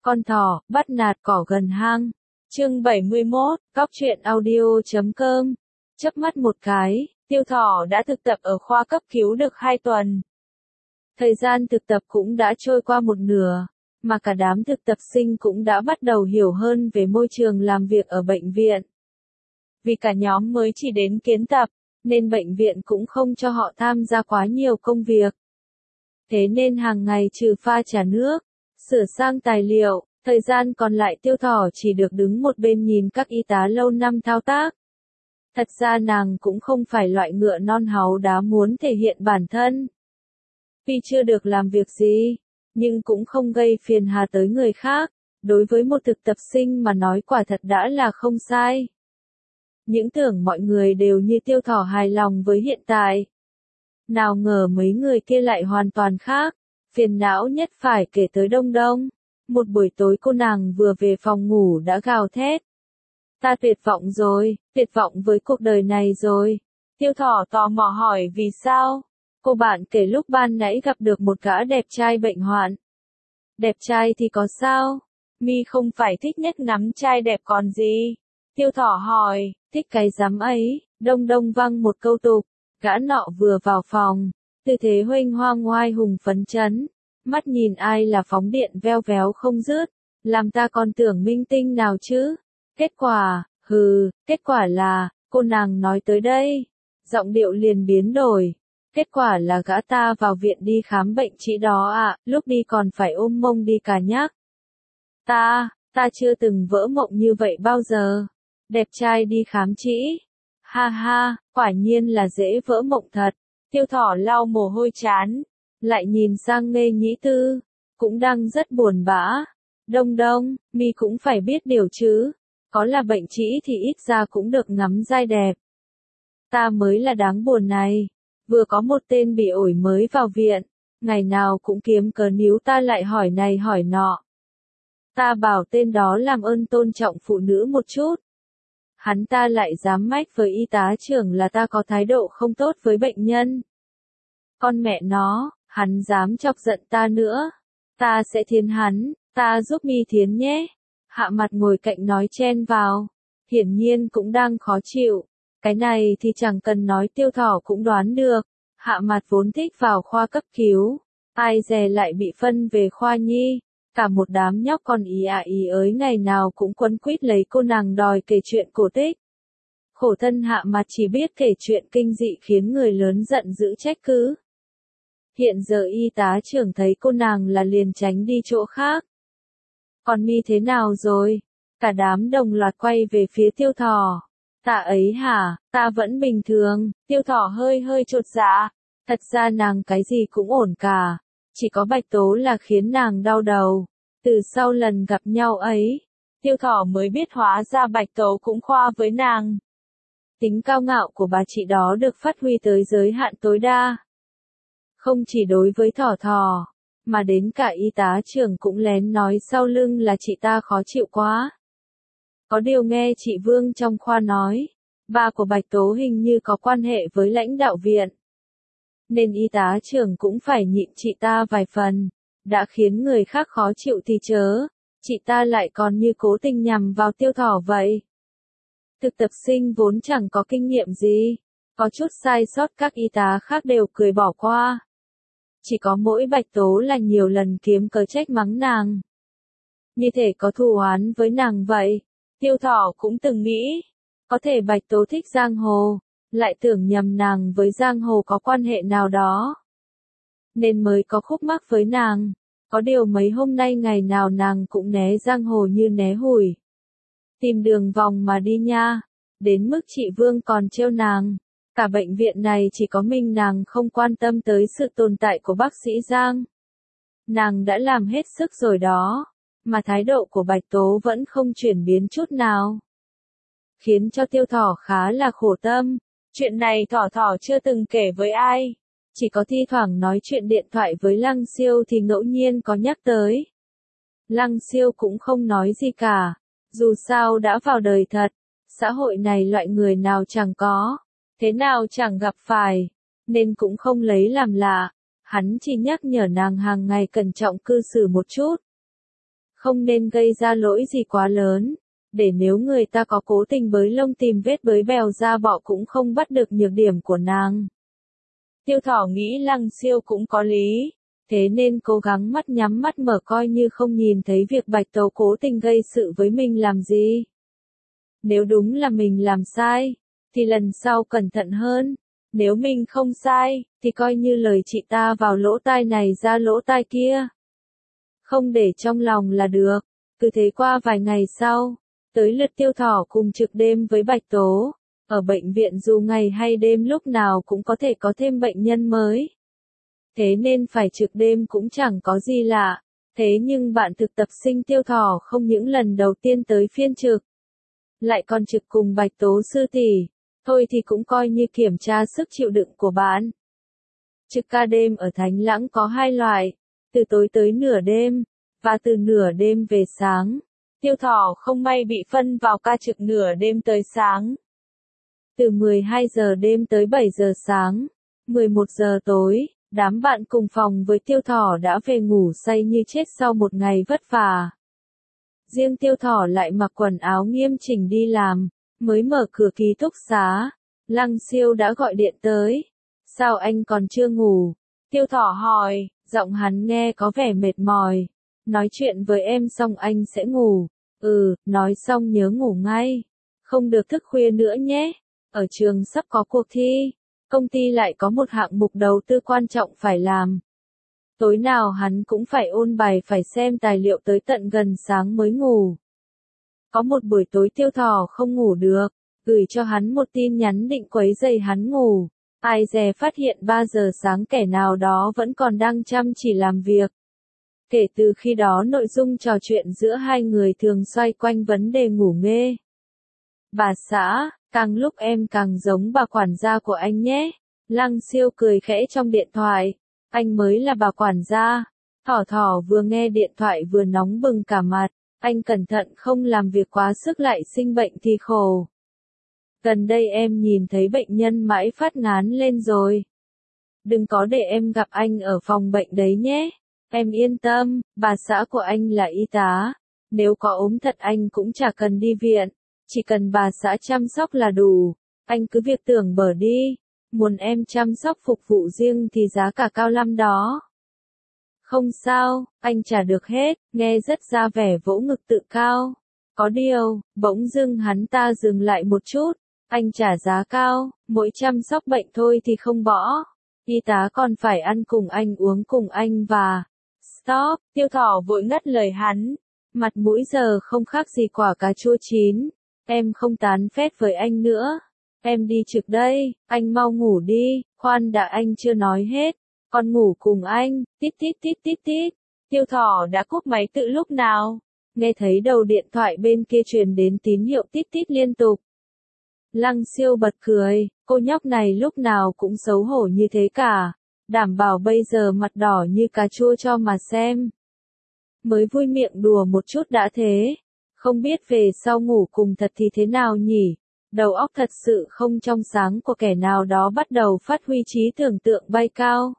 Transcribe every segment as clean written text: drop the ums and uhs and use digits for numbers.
Con thỏ, bắt nạt cỏ gần hang. Chương 71, Cóc truyện audio.com. Chớp mắt một cái, Tiêu Thỏ đã thực tập ở khoa cấp cứu được 2 tuần. Thời gian thực tập cũng đã trôi qua một nửa, mà cả đám thực tập sinh cũng đã bắt đầu hiểu hơn về môi trường làm việc ở bệnh viện. Vì cả nhóm mới chỉ đến kiến tập, nên bệnh viện cũng không cho họ tham gia quá nhiều công việc. Thế nên hàng ngày trừ pha trà nước, sửa sang tài liệu, thời gian còn lại Tiêu Thỏ chỉ được đứng một bên nhìn các y tá lâu năm thao tác. Thật ra nàng cũng không phải loại ngựa non háu đá muốn thể hiện bản thân. Tuy chưa được làm việc gì, nhưng cũng không gây phiền hà tới người khác, đối với một thực tập sinh mà nói quả thật đã là không sai. Những tưởng mọi người đều như Tiêu Thỏ hài lòng với hiện tại. Nào ngờ mấy người kia lại hoàn toàn khác, phiền não nhất phải kể tới Đông Đông. Một buổi tối cô nàng vừa về phòng ngủ đã gào thét. Ta tuyệt vọng rồi, tuyệt vọng với cuộc đời này rồi. Tiêu Thỏ tò mò hỏi vì sao? Cô bạn kể lúc ban nãy gặp được một gã đẹp trai bệnh hoạn. Đẹp trai thì có sao? Mi không phải thích nhất ngắm trai đẹp còn gì? Tiêu Thỏ hỏi, thích cái rắm ấy. Đông Đông văng một câu tục. Gã nọ vừa vào phòng, tư thế huênh hoang oai hùng phấn chấn, mắt nhìn ai là phóng điện veo véo không dứt, làm ta còn tưởng minh tinh nào chứ. Kết quả là, cô nàng nói tới đây, giọng điệu liền biến đổi. Kết quả là gã ta vào viện đi khám bệnh trĩ đó ạ, lúc đi còn phải ôm mông đi cả nhắc. Ta chưa từng vỡ mộng như vậy bao giờ. Đẹp trai đi khám trĩ. Ha ha, quả nhiên là dễ vỡ mộng thật. Tiêu Thỏ lau mồ hôi trán, lại nhìn sang Nghê Nhĩ Tư, cũng đang rất buồn bã. Đông Đông, mi cũng phải biết điều chứ, có là bệnh trĩ thì ít ra cũng được ngắm giai đẹp. Ta mới là đáng buồn này, vừa có một tên bị ổi mới vào viện, ngày nào cũng kiếm cớ níu ta lại hỏi này hỏi nọ. Ta bảo tên đó làm ơn tôn trọng phụ nữ một chút. Hắn ta lại dám mách với y tá trưởng là ta có thái độ không tốt với bệnh nhân. Con mẹ nó, hắn dám chọc giận ta nữa. Ta sẽ thiến hắn, ta giúp mi thiến nhé. Hạ Mặt ngồi cạnh nói chen vào. Hiển nhiên cũng đang khó chịu. Cái này thì chẳng cần nói Tiêu Thỏ cũng đoán được. Hạ Mặt vốn thích vào khoa cấp cứu. Ai dè lại bị phân về khoa nhi. Cả một đám nhóc con ý ý ới ngày nào cũng quấn quýt lấy cô nàng đòi kể chuyện cổ tích. Khổ thân Hạ Mặt chỉ biết kể chuyện kinh dị khiến người lớn giận dữ trách cứ. Hiện giờ y tá trưởng thấy cô nàng là liền tránh đi chỗ khác. Còn mi thế nào rồi? Cả đám đồng loạt quay về phía Tiêu Thỏ. Ta ấy hả, ta vẫn bình thường. Tiêu Thỏ hơi chột dạ. Thật ra nàng cái gì cũng ổn cả. Chỉ có Bạch Tố là khiến nàng đau đầu. Từ sau lần gặp nhau ấy, Tiêu Thỏ mới biết hóa ra Bạch Tố cũng khoa với nàng. Tính cao ngạo của bà chị đó được phát huy tới giới hạn tối đa. Không chỉ đối với Thỏ, mà đến cả y tá trưởng cũng lén nói sau lưng là chị ta khó chịu quá. Có điều nghe chị Vương trong khoa nói, ba của Bạch Tố hình như có quan hệ với lãnh đạo viện. Nên y tá trưởng cũng phải nhịn chị ta vài phần, đã khiến người khác khó chịu thì chớ, chị ta lại còn như cố tình nhằm vào Tiêu Thỏ vậy. Thực tập sinh vốn chẳng có kinh nghiệm gì, có chút sai sót các y tá khác đều cười bỏ qua. Chỉ có mỗi Bạch Tố là nhiều lần kiếm cớ trách mắng nàng. Như thể có thù oán với nàng vậy. Tiêu Thỏ cũng từng nghĩ, có thể Bạch Tố thích giang hồ, lại tưởng nhầm nàng với giang hồ có quan hệ nào đó. Nên mới có khúc mắc với nàng. Có điều mấy hôm nay ngày nào nàng cũng né giang hồ như né hủi. Tìm đường vòng mà đi nha. Đến mức chị Vương còn trêu nàng. Cả bệnh viện này chỉ có mình nàng không quan tâm tới sự tồn tại của bác sĩ Giang. Nàng đã làm hết sức rồi đó. Mà thái độ của Bạch Tố vẫn không chuyển biến chút nào. Khiến cho Tiêu Thỏ khá là khổ tâm. Chuyện này Thỏ chưa từng kể với ai. Chỉ có thi thoảng nói chuyện điện thoại với Lăng Siêu thì ngẫu nhiên có nhắc tới. Lăng Siêu cũng không nói gì cả. Dù sao đã vào đời thật. Xã hội này loại người nào chẳng có. Thế nào chẳng gặp phải. Nên cũng không lấy làm lạ. Hắn chỉ nhắc nhở nàng hàng ngày cẩn trọng cư xử một chút. Không nên gây ra lỗi gì quá lớn, để nếu người ta có cố tình bới lông tìm vết bới bèo ra bọ cũng không bắt được nhược điểm của nàng. Tiêu Thỏ nghĩ Lăng Siêu cũng có lý, thế nên cố gắng mắt nhắm mắt mở coi như không nhìn thấy việc Bạch Tố cố tình gây sự với mình làm gì. Nếu đúng là mình làm sai, thì lần sau cẩn thận hơn. Nếu mình không sai, thì coi như lời chị ta vào lỗ tai này ra lỗ tai kia. Không để trong lòng là được. Cứ thế qua vài ngày sau, tới lượt Tiêu Thỏ cùng trực đêm với Bạch Tố. Ở bệnh viện dù ngày hay đêm lúc nào cũng có thể có thêm bệnh nhân mới. Thế nên phải trực đêm cũng chẳng có gì lạ. Thế nhưng bạn thực tập sinh Tiêu Thỏ không những lần đầu tiên tới phiên trực, lại còn trực cùng Bạch Tố sư tỷ. Thôi thì cũng coi như kiểm tra sức chịu đựng của bạn. Trực ca đêm ở Thánh Lãng có hai loại, từ tối tới nửa đêm, và từ nửa đêm về sáng. Tiêu Thỏ không may bị phân vào ca trực nửa đêm tới sáng. Từ 12 giờ đêm tới 7 giờ sáng, 11 giờ tối, đám bạn cùng phòng với Tiêu Thỏ đã về ngủ say như chết sau một ngày vất vả. Riêng Tiêu Thỏ lại mặc quần áo nghiêm chỉnh đi làm, mới mở cửa ký túc xá. Lăng Siêu đã gọi điện tới. Sao anh còn chưa ngủ? Tiêu Thỏ hỏi, giọng hắn nghe có vẻ mệt mỏi. Nói chuyện với em xong anh sẽ ngủ. Nói xong nhớ ngủ ngay. Không được thức khuya nữa nhé. Ở trường sắp có cuộc thi. Công ty lại có một hạng mục đầu tư quan trọng phải làm. Tối nào hắn cũng phải ôn bài phải xem tài liệu tới tận gần sáng mới ngủ. Có một buổi tối Tiêu Thỏ không ngủ được, gửi cho hắn một tin nhắn định quấy rầy hắn ngủ. Ai dè phát hiện 3 giờ sáng kẻ nào đó vẫn còn đang chăm chỉ làm việc. Kể từ khi đó nội dung trò chuyện giữa hai người thường xoay quanh vấn đề ngủ nghê. Bà xã, càng lúc em càng giống bà quản gia của anh nhé. Lăng Siêu cười khẽ trong điện thoại. Anh mới là bà quản gia. Thỏ vừa nghe điện thoại vừa nóng bừng cả mặt. Anh cẩn thận không làm việc quá sức lại sinh bệnh thì khổ. Gần đây em nhìn thấy bệnh nhân mãi phát ngán lên rồi. Đừng có để em gặp anh ở phòng bệnh đấy nhé. Em yên tâm, bà xã của anh là y tá. Nếu có ốm thật anh cũng chả cần đi viện. Chỉ cần bà xã chăm sóc là đủ. Anh cứ việc tưởng bở đi. Muốn em chăm sóc phục vụ riêng thì giá cả cao lắm đó. Không sao, anh trả được hết, nghe rất ra vẻ vỗ ngực tự cao. Có điều, bỗng dưng hắn ta dừng lại một chút. Anh trả giá cao, mỗi chăm sóc bệnh thôi thì không bỏ. Y tá còn phải ăn cùng anh uống cùng anh và... Stop, Tiêu Thỏ vội ngắt lời hắn. Mặt mũi giờ không khác gì quả cà chua chín. Em không tán phét với anh nữa. Em đi trực đây, anh mau ngủ đi. Khoan đã, anh chưa nói hết. Con ngủ cùng anh, tít tít tít tít tít. Tiêu Thỏ đã cúp máy từ lúc nào? Nghe thấy đầu điện thoại bên kia truyền đến tín hiệu tít tít liên tục. Lăng Siêu bật cười, cô nhóc này lúc nào cũng xấu hổ như thế cả. Đảm bảo bây giờ mặt đỏ như cà chua cho mà xem. Mới vui miệng đùa một chút đã thế. Không biết về sau ngủ cùng thật thì thế nào nhỉ? Đầu óc thật sự không trong sáng của kẻ nào đó bắt đầu phát huy trí tưởng tượng bay cao.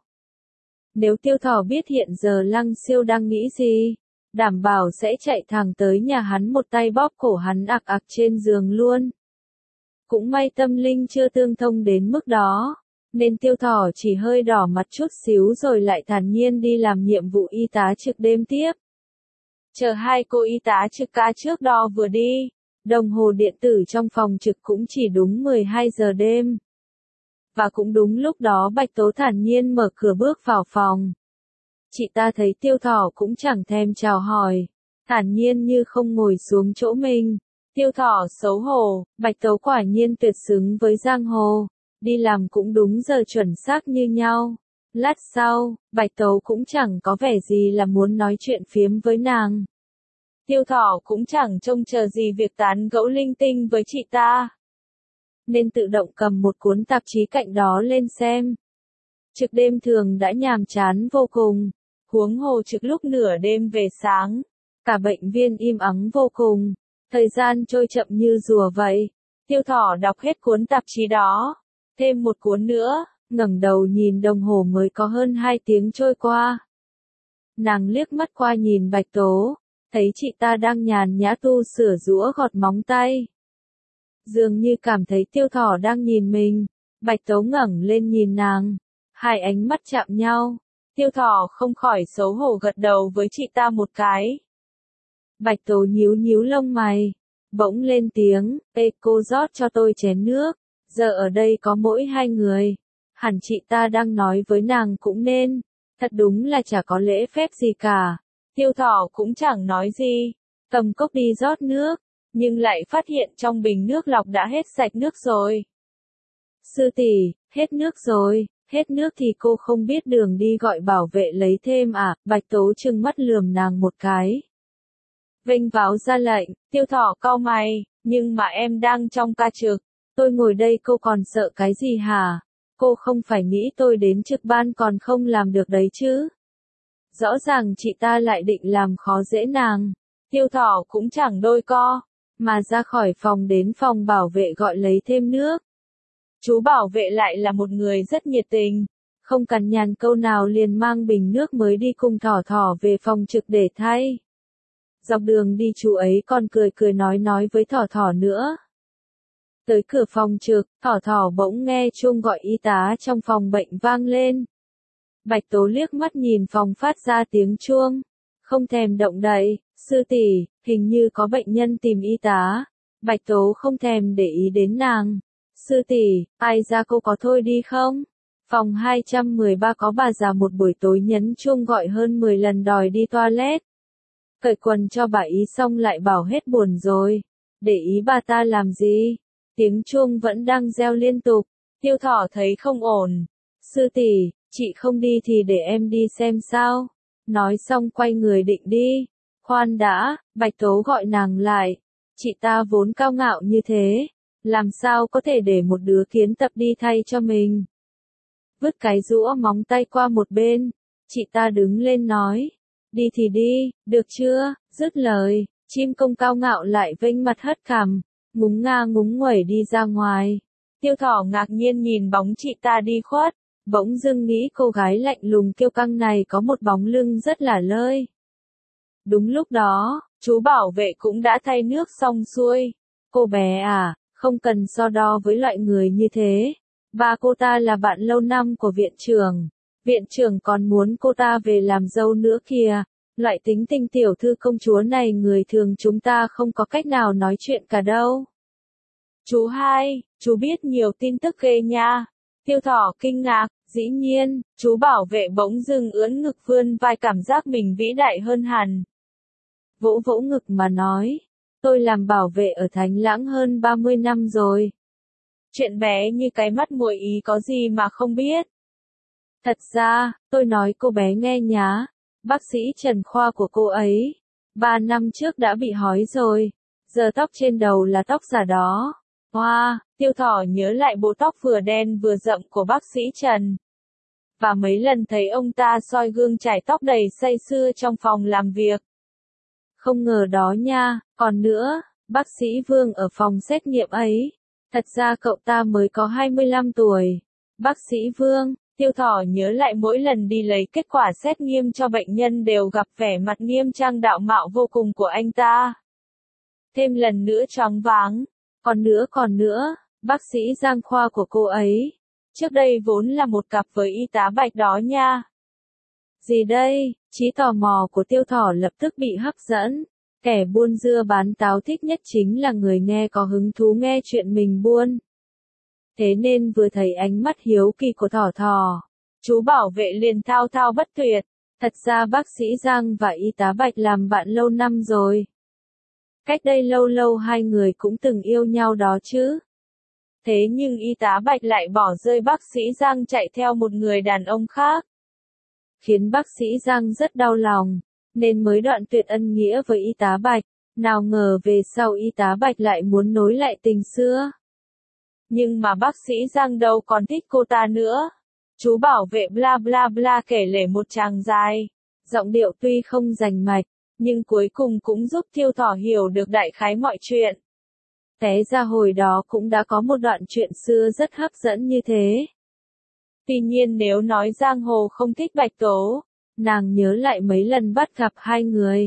Nếu Tiêu Thỏ biết hiện giờ Lăng Siêu đang nghĩ gì, đảm bảo sẽ chạy thẳng tới nhà hắn một tay bóp cổ hắn ặc ặc trên giường luôn. Cũng may tâm linh chưa tương thông đến mức đó, nên Tiêu Thỏ chỉ hơi đỏ mặt chút xíu rồi lại thản nhiên đi làm nhiệm vụ y tá trực đêm tiếp. Chờ hai cô y tá trực ca trước đo vừa đi, đồng hồ điện tử trong phòng trực cũng chỉ đúng 12 giờ đêm. Và cũng đúng lúc đó Bạch Tố thản nhiên mở cửa bước vào phòng. Chị ta thấy Tiêu Thỏ cũng chẳng thèm chào hỏi, thản nhiên như không ngồi xuống chỗ mình. Tiêu Thỏ xấu hổ, Bạch Tố quả nhiên tuyệt xứng với giang hồ, đi làm cũng đúng giờ chuẩn xác như nhau. Lát sau, Bạch Tố cũng chẳng có vẻ gì là muốn nói chuyện phiếm với nàng. Tiêu Thỏ cũng chẳng trông chờ gì việc tán gẫu linh tinh với chị ta, nên tự động cầm một cuốn tạp chí cạnh đó lên xem. Trực đêm thường đã nhàm chán vô cùng, huống hồ trực lúc nửa đêm về sáng, cả bệnh viên im ắng vô cùng, thời gian trôi chậm như rùa vậy. Tiêu Thỏ đọc hết cuốn tạp chí đó, thêm một cuốn nữa, ngẩng đầu nhìn đồng hồ mới có hơn 2 tiếng trôi qua. Nàng liếc mắt qua nhìn Bạch Tố, thấy chị ta đang nhàn nhã tu sửa giũa gọt móng tay. Dường như cảm thấy Tiêu Thỏ đang nhìn mình, Bạch Tố ngẩng lên nhìn nàng, hai ánh mắt chạm nhau, Tiêu Thỏ không khỏi xấu hổ gật đầu với chị ta một cái. Bạch Tố nhíu nhíu lông mày, bỗng lên tiếng, ê cô rót cho tôi chén nước, giờ ở đây có mỗi hai người, hẳn chị ta đang nói với nàng cũng nên, thật đúng là chả có lễ phép gì cả. Tiêu Thỏ cũng chẳng nói gì, cầm cốc đi rót nước, nhưng lại phát hiện trong bình nước lọc đã hết sạch nước rồi. Sư tỷ, hết nước rồi, hết nước thì cô không biết đường đi gọi bảo vệ lấy thêm à, Bạch Tố trừng mắt lườm nàng một cái. Vênh váo ra lệnh, Tiêu Thỏ cau mày, nhưng mà em đang trong ca trực, tôi ngồi đây cô còn sợ cái gì hả? Cô không phải nghĩ tôi đến trực ban còn không làm được đấy chứ? Rõ ràng chị ta lại định làm khó dễ nàng. Tiêu Thỏ cũng chẳng đôi co, mà ra khỏi phòng đến phòng bảo vệ gọi lấy thêm nước. Chú bảo vệ lại là một người rất nhiệt tình, không cằn nhằn câu nào liền mang bình nước mới đi cùng Thỏ Thỏ về phòng trực để thay. Dọc đường đi chú ấy còn cười cười nói với Thỏ Thỏ nữa. Tới cửa phòng trực, Thỏ Thỏ bỗng nghe chuông gọi y tá trong phòng bệnh vang lên. Bạch Tố liếc mắt nhìn phòng phát ra tiếng chuông, không thèm động đậy, sư tỷ, hình như có bệnh nhân tìm y tá. Bạch Tố không thèm để ý đến nàng. Sư tỷ, ai ra cô có thôi đi không? Phòng 213 có bà già một buổi tối nhấn chuông gọi hơn 10 lần đòi đi toilet. Cởi quần cho bà ý xong lại bảo hết buồn rồi. Để ý bà ta làm gì? Tiếng chuông vẫn đang reo liên tục. Tiêu Thỏ thấy không ổn. Sư tỷ, chị không đi thì để em đi xem sao. Nói xong quay người định đi. Khoan đã, Bạch Tố gọi nàng lại. Chị ta vốn cao ngạo như thế. Làm sao có thể để một đứa kiến tập đi thay cho mình. Vứt cái giũa móng tay qua một bên. Chị ta đứng lên nói. Đi thì đi, được chưa? Dứt lời, chim công cao ngạo lại vênh mặt hất cằm, ngúng nga ngúng nguẩy đi ra ngoài. Tiêu Thỏ ngạc nhiên nhìn bóng chị ta đi khuất, bỗng dưng nghĩ cô gái lạnh lùng kiêu căng này có một bóng lưng rất là lơi. Đúng lúc đó, chú bảo vệ cũng đã thay nước xong xuôi. Cô bé à, không cần so đo với loại người như thế. Ba cô ta là bạn lâu năm của viện trưởng. Viện trưởng còn muốn cô ta về làm dâu nữa kìa. Loại tính tình tiểu thư công chúa này người thường chúng ta không có cách nào nói chuyện cả đâu. Chú hai, chú biết nhiều tin tức ghê nha. Tiêu Thỏ kinh ngạc, dĩ nhiên, chú bảo vệ bỗng dưng ưỡn ngực vươn vai cảm giác mình vĩ đại hơn hẳn. Vỗ vỗ ngực mà nói, tôi làm bảo vệ ở Thánh Lãng hơn 30 năm rồi. Chuyện bé như cái mắt muội ý có gì mà không biết. Thật ra, tôi nói cô bé nghe nhá, bác sĩ Trần khoa của cô ấy, 3 năm trước đã bị hói rồi, giờ tóc trên đầu là tóc giả đó. Hoa, Tiêu Thỏ nhớ lại bộ tóc vừa đen vừa rậm của bác sĩ Trần. Và mấy lần thấy ông ta soi gương chải tóc đầy say sưa trong phòng làm việc. Không ngờ đó nha, còn nữa, bác sĩ Vương ở phòng xét nghiệm ấy. Thật ra cậu ta mới có 25 tuổi. Bác sĩ Vương, Tiêu Thỏ nhớ lại mỗi lần đi lấy kết quả xét nghiệm cho bệnh nhân đều gặp vẻ mặt nghiêm trang đạo mạo vô cùng của anh ta. Thêm lần nữa choáng váng. Còn nữa, bác sĩ Giang khoa của cô ấy. Trước đây vốn là một cặp với y tá Bạch đó nha. Gì đây? Trí tò mò của Tiêu Thỏ lập tức bị hấp dẫn. Kẻ buôn dưa bán táo thích nhất chính là người nghe có hứng thú nghe chuyện mình buôn. Thế nên vừa thấy ánh mắt hiếu kỳ của Thỏ Thỏ, chú bảo vệ liền thao thao bất tuyệt. Thật ra bác sĩ Giang và y tá Bạch làm bạn lâu năm rồi. Cách đây lâu lâu hai người cũng từng yêu nhau đó chứ. Thế nhưng y tá Bạch lại bỏ rơi bác sĩ Giang chạy theo một người đàn ông khác. Khiến bác sĩ Giang rất đau lòng, nên mới đoạn tuyệt ân nghĩa với y tá Bạch. Nào ngờ về sau y tá Bạch lại muốn nối lại tình xưa. Nhưng mà bác sĩ Giang đâu còn thích cô ta nữa. Chú bảo vệ bla bla bla kể lể một tràng dài. Giọng điệu tuy không rành mạch, nhưng cuối cùng cũng giúp Tiêu Thỏ hiểu được đại khái mọi chuyện. Té ra hồi đó cũng đã có một đoạn chuyện xưa rất hấp dẫn như thế. Tuy nhiên nếu nói giang hồ không thích Bạch Tố, nàng nhớ lại mấy lần bắt gặp hai người.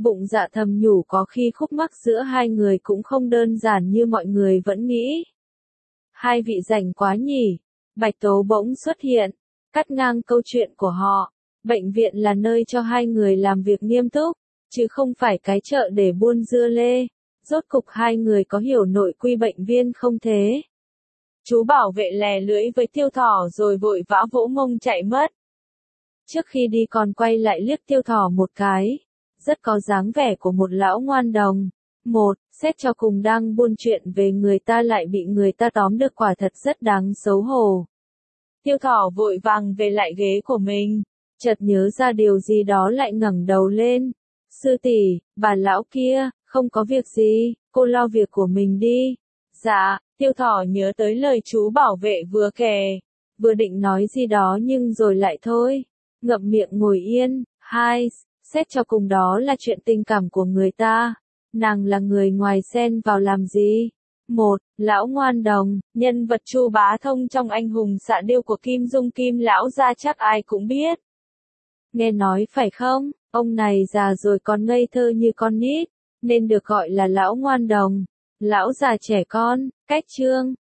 bụng dạ thầm nhủ có khi khúc mắc giữa hai người cũng không đơn giản như mọi người vẫn nghĩ. Hai vị rảnh quá nhỉ? Bạch Tố bỗng xuất hiện, cắt ngang câu chuyện của họ. Bệnh viện là nơi cho hai người làm việc nghiêm túc, chứ không phải cái chợ để buôn dưa lê. Rốt cục hai người có hiểu nội quy bệnh viên không thế? Chú bảo vệ lè lưỡi với Tiêu Thỏ rồi vội vã vỗ mông chạy mất. Trước khi đi còn quay lại liếc Tiêu Thỏ một cái. Rất có dáng vẻ của một lão ngoan đồng. Xét cho cùng đang buôn chuyện về người ta lại bị người ta tóm được quả thật rất đáng xấu hổ. Tiêu Thỏ vội vàng về lại ghế của mình, chợt nhớ ra điều gì đó lại ngẩng đầu lên. Sư tỷ, bà lão kia, không có việc gì, cô lo việc của mình đi. Dạ, Tiêu Thỏ nhớ tới lời chú bảo vệ vừa kể, vừa định nói gì đó nhưng rồi lại thôi, ngậm miệng ngồi yên. Xét cho cùng đó là chuyện tình cảm của người ta, nàng là người ngoài xen vào làm gì? Lão ngoan đồng, nhân vật Chu Bá Thông trong Anh hùng xạ điêu của Kim Dung Kim lão gia chắc ai cũng biết. Nghe nói phải không, ông này già rồi còn ngây thơ như con nít, nên được gọi là lão ngoan đồng. Lão già trẻ con, cách chương.